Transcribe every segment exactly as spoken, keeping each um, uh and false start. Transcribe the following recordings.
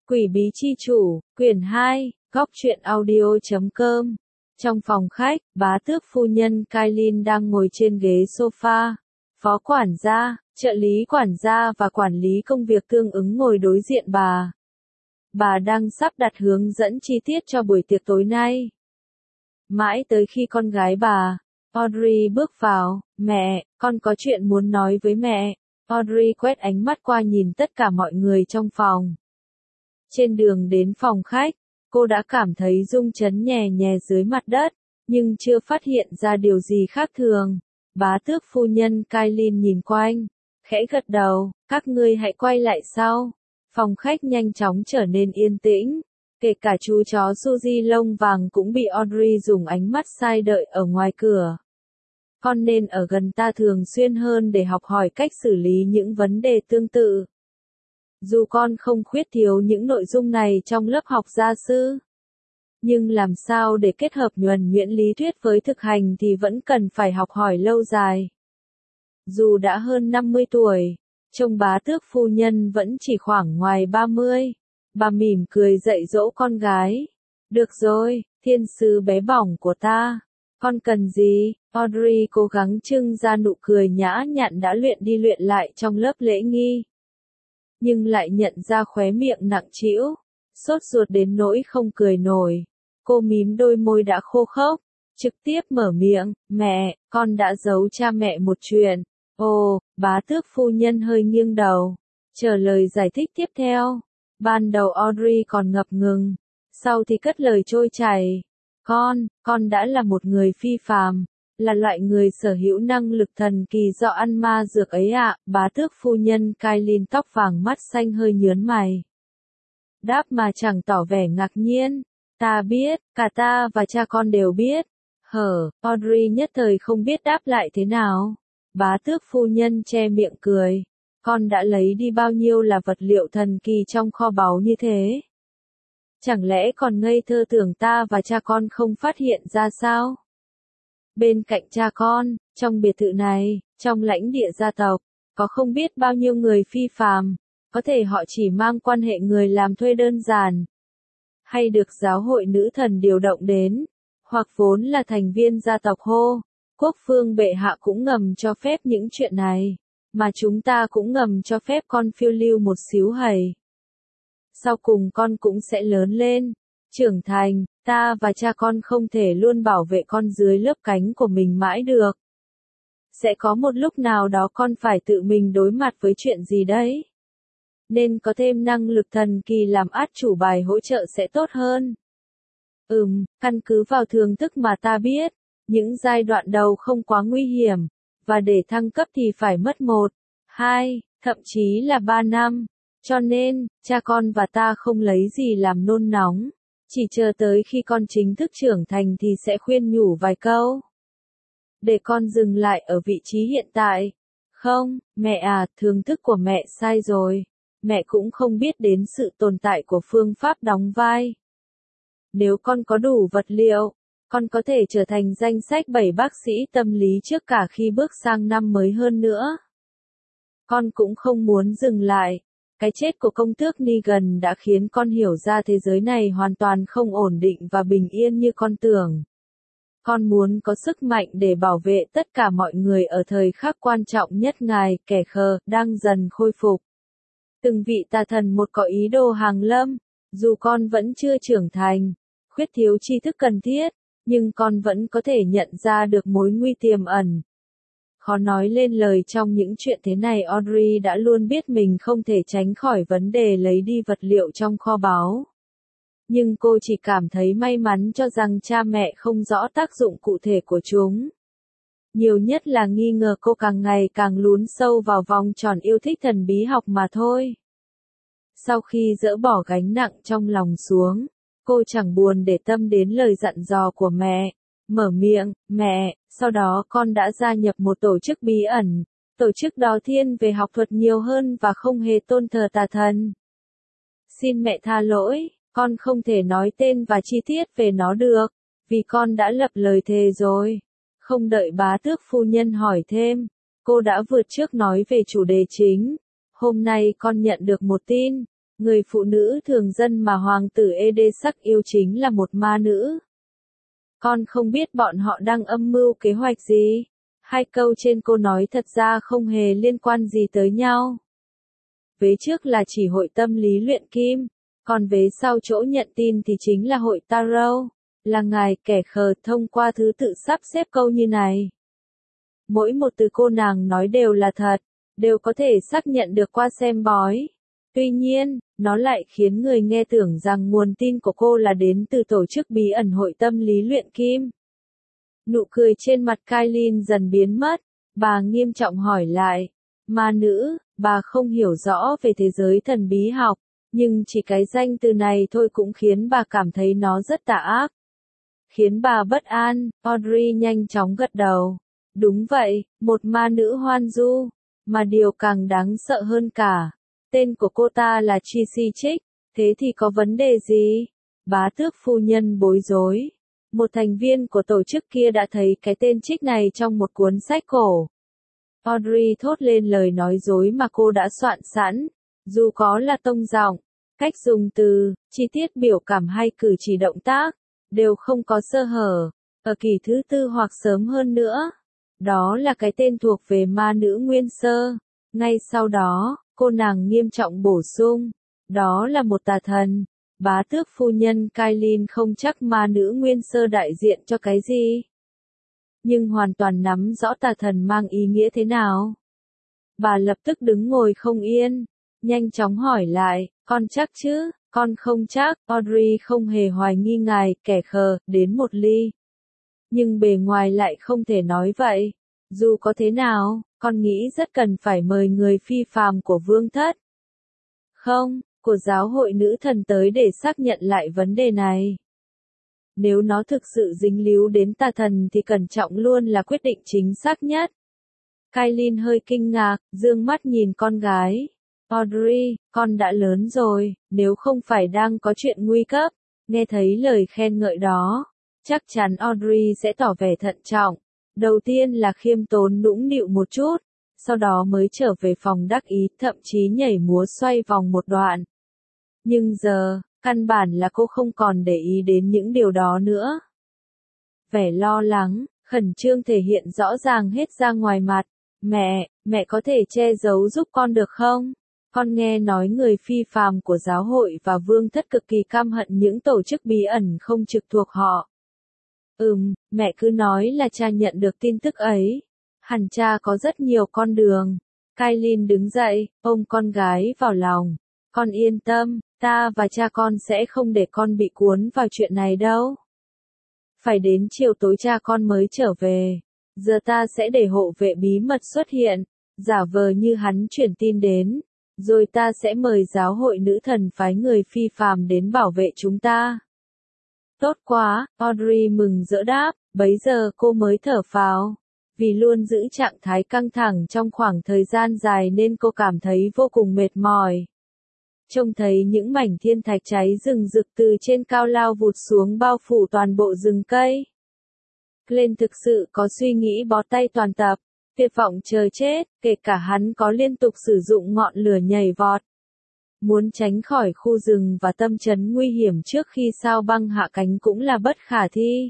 Quỷ bí chi chủ, quyển hai, góc truyện audio chấm com. Trong phòng khách, bá tước phu nhân Kailin đang ngồi trên ghế sofa. Phó quản gia, trợ lý quản gia và quản lý công việc tương ứng ngồi đối diện bà. Bà đang sắp đặt hướng dẫn chi tiết cho buổi tiệc tối nay. Mãi tới khi con gái bà, Audrey bước vào, mẹ, con có chuyện muốn nói với mẹ. Audrey quét ánh mắt qua nhìn tất cả mọi người trong phòng. Trên đường đến phòng khách, cô đã cảm thấy rung chấn nhè nhè dưới mặt đất, nhưng chưa phát hiện ra điều gì khác thường. Bá tước phu nhân Kailin nhìn quanh, khẽ gật đầu, các ngươi hãy quay lại sau. Phòng khách nhanh chóng trở nên yên tĩnh, kể cả chú chó Suzy lông vàng cũng bị Audrey dùng ánh mắt sai đợi ở ngoài cửa. Con nên ở gần ta thường xuyên hơn để học hỏi cách xử lý những vấn đề tương tự. Dù con không khuyết thiếu những nội dung này trong lớp học gia sư, nhưng làm sao để kết hợp nhuần nhuyễn lý thuyết với thực hành thì vẫn cần phải học hỏi lâu dài. Dù đã hơn năm mươi tuổi, trông bá tước phu nhân vẫn chỉ khoảng ngoài ba mươi. Bà mỉm cười dạy dỗ con gái. Được rồi, thiên sứ bé bỏng của ta. Con cần gì? Audrey cố gắng trưng ra nụ cười nhã nhặn đã luyện đi luyện lại trong lớp lễ nghi. Nhưng lại nhận ra khóe miệng nặng trĩu, sốt ruột đến nỗi không cười nổi. Cô mím đôi môi đã khô khốc, trực tiếp mở miệng, mẹ, con đã giấu cha mẹ một chuyện. Ồ, bá tước phu nhân hơi nghiêng đầu, chờ lời giải thích tiếp theo. Ban đầu Audrey còn ngập ngừng, sau thì cất lời trôi chảy. Con, con đã là một người phi phàm, là loại người sở hữu năng lực thần kỳ do ăn ma dược ấy ạ. À. Bá tước phu nhân Kailin tóc vàng mắt xanh hơi nhớn mày. Đáp mà chẳng tỏ vẻ ngạc nhiên. Ta biết, cả ta và cha con đều biết. Hở, Audrey nhất thời không biết đáp lại thế nào. Bá tước phu nhân che miệng cười. Con đã lấy đi bao nhiêu là vật liệu thần kỳ trong kho báu như thế? Chẳng lẽ còn ngây thơ tưởng ta và cha con không phát hiện ra sao? Bên cạnh cha con, trong biệt thự này, trong lãnh địa gia tộc, có không biết bao nhiêu người phi phàm, có thể họ chỉ mang quan hệ người làm thuê đơn giản, hay được giáo hội nữ thần điều động đến, hoặc vốn là thành viên gia tộc hô. Quốc phương bệ hạ cũng ngầm cho phép những chuyện này, mà chúng ta cũng ngầm cho phép con phiêu lưu một xíu hầy. Sau cùng con cũng sẽ lớn lên, trưởng thành, ta và cha con không thể luôn bảo vệ con dưới lớp cánh của mình mãi được. Sẽ có một lúc nào đó con phải tự mình đối mặt với chuyện gì đấy. Nên có thêm năng lực thần kỳ làm át chủ bài hỗ trợ sẽ tốt hơn. Ừm, căn cứ vào thường thức mà ta biết, những giai đoạn đầu không quá nguy hiểm, và để thăng cấp thì phải mất một, hai, thậm chí là ba năm. Cho nên, cha con và ta không lấy gì làm nôn nóng, chỉ chờ tới khi con chính thức trưởng thành thì sẽ khuyên nhủ vài câu. Để con dừng lại ở vị trí hiện tại. Không, mẹ à, thường thức của mẹ sai rồi. Mẹ cũng không biết đến sự tồn tại của phương pháp đóng vai. Nếu con có đủ vật liệu, con có thể trở thành danh sách bảy bác sĩ tâm lý trước cả khi bước sang năm mới hơn nữa. Con cũng không muốn dừng lại. Cái chết của công tước Negan đã khiến con hiểu ra thế giới này hoàn toàn không ổn định và bình yên như con tưởng. Con muốn có sức mạnh để bảo vệ tất cả mọi người ở thời khắc quan trọng nhất. Ngài, kẻ khờ, đang dần khôi phục. Từng vị tà thần một có ý đồ hàng lâm, dù con vẫn chưa trưởng thành, khuyết thiếu tri thức cần thiết, nhưng con vẫn có thể nhận ra được mối nguy tiềm ẩn. Khó nói lên lời trong những chuyện thế này. Audrey đã luôn biết mình không thể tránh khỏi vấn đề lấy đi vật liệu trong kho báu. Nhưng cô chỉ cảm thấy may mắn cho rằng cha mẹ không rõ tác dụng cụ thể của chúng. Nhiều nhất là nghi ngờ cô càng ngày càng lún sâu vào vòng tròn yêu thích thần bí học mà thôi. Sau khi dỡ bỏ gánh nặng trong lòng xuống, cô chẳng buồn để tâm đến lời dặn dò của mẹ. Mở miệng, mẹ, sau đó con đã gia nhập một tổ chức bí ẩn, tổ chức đó thiên về học thuật nhiều hơn và không hề tôn thờ tà thần. Xin mẹ tha lỗi, con không thể nói tên và chi tiết về nó được, vì con đã lập lời thề rồi. Không đợi bá tước phu nhân hỏi thêm, cô đã vượt trước nói về chủ đề chính. Hôm nay con nhận được một tin, Người phụ nữ thường dân mà hoàng tử Ede sắc yêu chính là một ma nữ. Con không biết bọn họ đang âm mưu kế hoạch gì. Hai câu trên cô nói thật ra không hề liên quan gì tới nhau. Vế trước là chỉ hội tâm lý luyện kim, còn vế sau chỗ nhận tin thì chính là hội tarot, là ngài kẻ khờ thông qua thứ tự sắp xếp câu như này. Mỗi một từ cô nàng nói đều là thật, đều có thể xác nhận được qua xem bói. Tuy nhiên, nó lại khiến người nghe tưởng rằng nguồn tin của cô là đến từ tổ chức bí ẩn hội tâm lý luyện kim. Nụ cười trên mặt Kailin dần biến mất, bà nghiêm trọng hỏi lại, ma nữ, bà không hiểu rõ về thế giới thần bí học, nhưng chỉ cái danh từ này thôi cũng khiến bà cảm thấy nó rất tà ác. Khiến bà bất an, Audrey nhanh chóng gật đầu. Đúng vậy, một ma nữ hoan du, mà điều càng đáng sợ hơn cả. Tên của cô ta là Tracy Chick, thế thì có vấn đề gì? Bá tước phu nhân bối rối. Một thành viên của tổ chức kia đã thấy cái tên Chick này trong một cuốn sách cổ. Audrey thốt lên lời nói dối mà cô đã soạn sẵn, dù có là tông giọng, cách dùng từ, chi tiết biểu cảm hay cử chỉ động tác, đều không có sơ hở, ở kỳ thứ tư hoặc sớm hơn nữa. Đó là cái tên thuộc về ma nữ nguyên sơ. Ngay sau đó, cô nàng nghiêm trọng bổ sung, đó là một tà thần. Bá tước phu nhân Kailin không chắc ma nữ nguyên sơ đại diện cho cái gì, nhưng hoàn toàn nắm rõ tà thần mang ý nghĩa thế nào. Bà lập tức đứng ngồi không yên, nhanh chóng hỏi lại, con chắc chứ? Con không chắc. Audrey không hề hoài nghi ngài kẻ khờ đến một ly. Nhưng bề ngoài lại không thể nói vậy. Dù có thế nào, con nghĩ rất cần phải mời người phi phàm của vương thất. Không, của giáo hội nữ thần tới để xác nhận lại vấn đề này. Nếu nó thực sự dính líu đến tà thần thì cẩn trọng luôn là quyết định chính xác nhất. Kailin hơi kinh ngạc, dương mắt nhìn con gái. Audrey, con đã lớn rồi, nếu không phải đang có chuyện nguy cấp, nghe thấy lời khen ngợi đó, chắc chắn Audrey sẽ tỏ vẻ thận trọng. Đầu tiên là khiêm tốn nũng nịu một chút, sau đó mới trở về phòng đắc ý, thậm chí nhảy múa xoay vòng một đoạn. Nhưng giờ, căn bản là cô không còn để ý đến những điều đó nữa. Vẻ lo lắng, khẩn trương thể hiện rõ ràng hết ra ngoài mặt. Mẹ, mẹ có thể che giấu giúp con được không? Con nghe nói người phi phàm của giáo hội và vương thất cực kỳ căm hận những tổ chức bí ẩn không trực thuộc họ. Ừm, mẹ cứ nói là cha nhận được tin tức ấy. Hẳn cha có rất nhiều con đường. Kailin đứng dậy, ôm con gái vào lòng. Con yên tâm, ta và cha con sẽ không để con bị cuốn vào chuyện này đâu. Phải đến chiều tối cha con mới trở về. Giờ ta sẽ để hộ vệ bí mật xuất hiện, giả vờ như hắn chuyển tin đến. Rồi ta sẽ mời giáo hội nữ thần phái người phi phàm đến bảo vệ chúng ta. Tốt quá, Audrey mừng rỡ đáp, bấy giờ cô mới thở phào. Vì luôn giữ trạng thái căng thẳng trong khoảng thời gian dài nên cô cảm thấy vô cùng mệt mỏi. Trông thấy những mảnh thiên thạch cháy rừng rực từ trên cao lao vụt xuống bao phủ toàn bộ rừng cây. Glenn thực sự có suy nghĩ bó tay toàn tập, tuyệt vọng chờ chết, kể cả hắn có liên tục sử dụng ngọn lửa nhảy vọt. Muốn tránh khỏi khu rừng và tâm trấn nguy hiểm trước khi sao băng hạ cánh cũng là bất khả thi.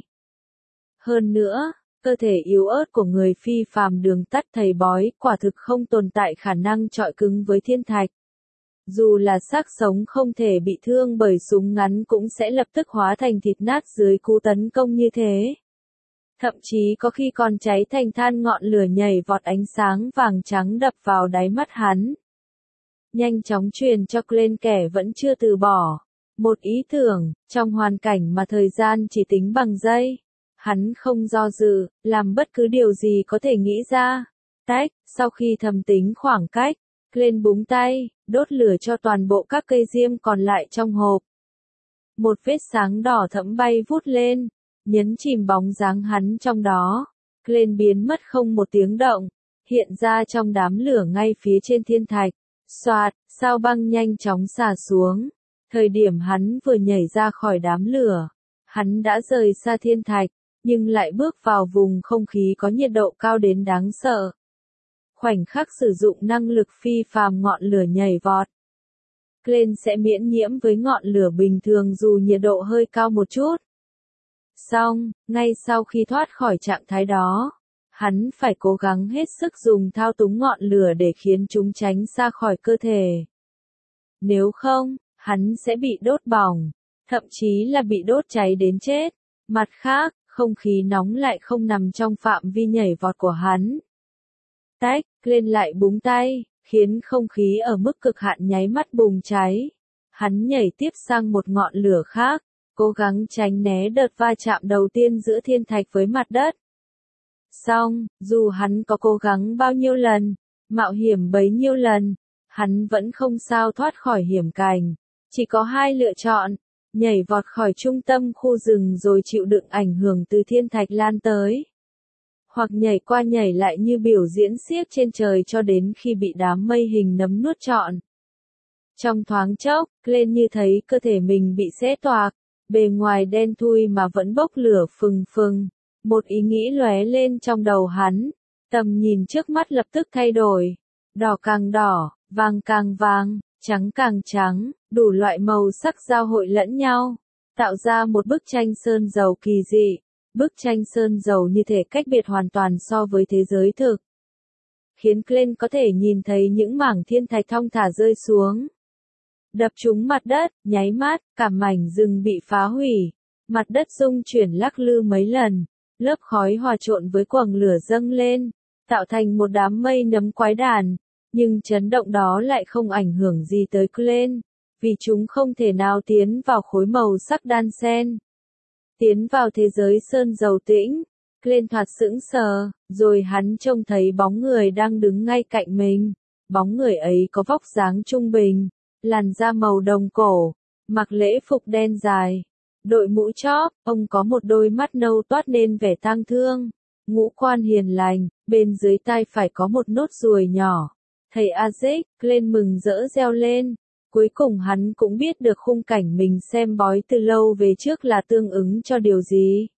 Hơn nữa, cơ thể yếu ớt của người phi phàm đường tắt thầy bói quả thực không tồn tại khả năng chọi cứng với thiên thạch. Dù là xác sống không thể bị thương bởi súng ngắn cũng sẽ lập tức hóa thành thịt nát dưới cú tấn công như thế. Thậm chí có khi còn cháy thành than ngọn lửa nhảy vọt ánh sáng vàng trắng đập vào đáy mắt hắn. Nhanh chóng truyền cho Glenn kẻ vẫn chưa từ bỏ. Một ý tưởng, trong hoàn cảnh mà thời gian chỉ tính bằng giây. Hắn không do dự, làm bất cứ điều gì có thể nghĩ ra. Tách, sau khi thầm tính khoảng cách, Glenn búng tay, đốt lửa cho toàn bộ các cây diêm còn lại trong hộp. Một vết sáng đỏ thẫm bay vút lên, nhấn chìm bóng dáng hắn trong đó. Glenn biến mất không một tiếng động, hiện ra trong đám lửa ngay phía trên thiên thạch. Xoạt, sao băng nhanh chóng xả xuống. Thời điểm hắn vừa nhảy ra khỏi đám lửa, hắn đã rời xa thiên thạch, nhưng lại bước vào vùng không khí có nhiệt độ cao đến đáng sợ. Khoảnh khắc sử dụng năng lực phi phàm ngọn lửa nhảy vọt. Glenn sẽ miễn nhiễm với ngọn lửa bình thường dù nhiệt độ hơi cao một chút. Xong, ngay sau khi thoát khỏi trạng thái đó, hắn phải cố gắng hết sức dùng thao túng ngọn lửa để khiến chúng tránh xa khỏi cơ thể. Nếu không, hắn sẽ bị đốt bỏng, thậm chí là bị đốt cháy đến chết. Mặt khác, không khí nóng lại không nằm trong phạm vi nhảy vọt của hắn. Tách, Glenn lại búng tay, khiến không khí ở mức cực hạn nháy mắt bùng cháy. Hắn nhảy tiếp sang một ngọn lửa khác, cố gắng tránh né đợt va chạm đầu tiên giữa thiên thạch với mặt đất. Xong, dù hắn có cố gắng bao nhiêu lần, mạo hiểm bấy nhiêu lần, hắn vẫn không sao thoát khỏi hiểm cảnh. Chỉ có hai lựa chọn, nhảy vọt khỏi trung tâm khu rừng rồi chịu đựng ảnh hưởng từ thiên thạch lan tới. Hoặc nhảy qua nhảy lại như biểu diễn xiếc trên trời cho đến khi bị đám mây hình nấm nuốt trọn. Trong thoáng chốc, Glenn như thấy cơ thể mình bị xé toạc, bề ngoài đen thui mà vẫn bốc lửa phừng phừng. Một ý nghĩ lóe lên trong đầu hắn, tầm nhìn trước mắt lập tức thay đổi. Đỏ càng đỏ, vàng càng vàng, trắng càng trắng, đủ loại màu sắc giao hội lẫn nhau, tạo ra một bức tranh sơn dầu kỳ dị. Bức tranh sơn dầu như thể cách biệt hoàn toàn so với thế giới thực, khiến Glenn có thể nhìn thấy những mảng thiên thạch thong thả rơi xuống, đập trúng mặt đất. Nháy mắt, cả mảnh rừng bị phá hủy, mặt đất rung chuyển lắc lư mấy lần, lớp khói hòa trộn với quầng lửa dâng lên, tạo thành một đám mây nấm quái đản. Nhưng chấn động đó lại không ảnh hưởng gì tới Glenn, vì chúng không thể nào tiến vào khối màu sắc đan xen. Tiến vào thế giới sơn dầu tĩnh, Glenn thoạt sững sờ, rồi hắn trông thấy bóng người đang đứng ngay cạnh mình. Bóng người ấy có vóc dáng trung bình, làn da màu đồng cổ, mặc lễ phục đen dài, đội mũ chóp, ông có một đôi mắt nâu toát nên vẻ tang thương, ngũ quan hiền lành, bên dưới tai phải có một nốt ruồi nhỏ. Thầy Isaac, Glenn mừng rỡ reo lên. Cuối cùng hắn cũng biết được khung cảnh mình xem bói từ lâu về trước là tương ứng cho điều gì.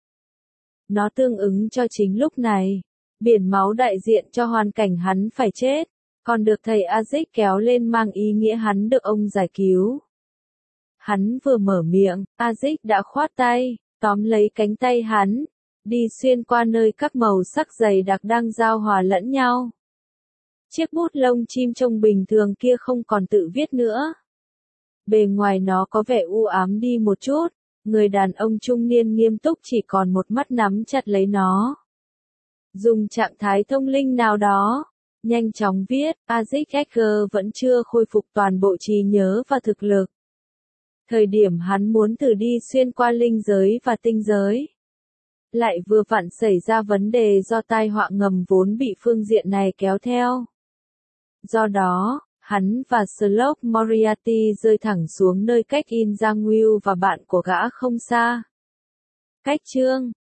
Nó tương ứng cho chính lúc này. Biển máu đại diện cho hoàn cảnh hắn phải chết, còn được thầy Isaac kéo lên mang ý nghĩa hắn được ông giải cứu. Hắn vừa mở miệng, Isaac đã khoát tay, tóm lấy cánh tay hắn, đi xuyên qua nơi các màu sắc dày đặc đang giao hòa lẫn nhau. Chiếc bút lông chim trông bình thường kia không còn tự viết nữa. Bề ngoài nó có vẻ u ám đi một chút, người đàn ông trung niên nghiêm túc chỉ còn một mắt nắm chặt lấy nó. Dùng trạng thái thông linh nào đó, nhanh chóng viết, Isaac Edgar vẫn chưa khôi phục toàn bộ trí nhớ và thực lực. Thời điểm hắn muốn thử đi xuyên qua linh giới và tinh giới, lại vừa vặn xảy ra vấn đề do tai họa ngầm vốn bị phương diện này kéo theo. Do đó, hắn và Sloth Moriarty rơi thẳng xuống nơi cách In Giang Will và bạn của gã không xa. Cách chương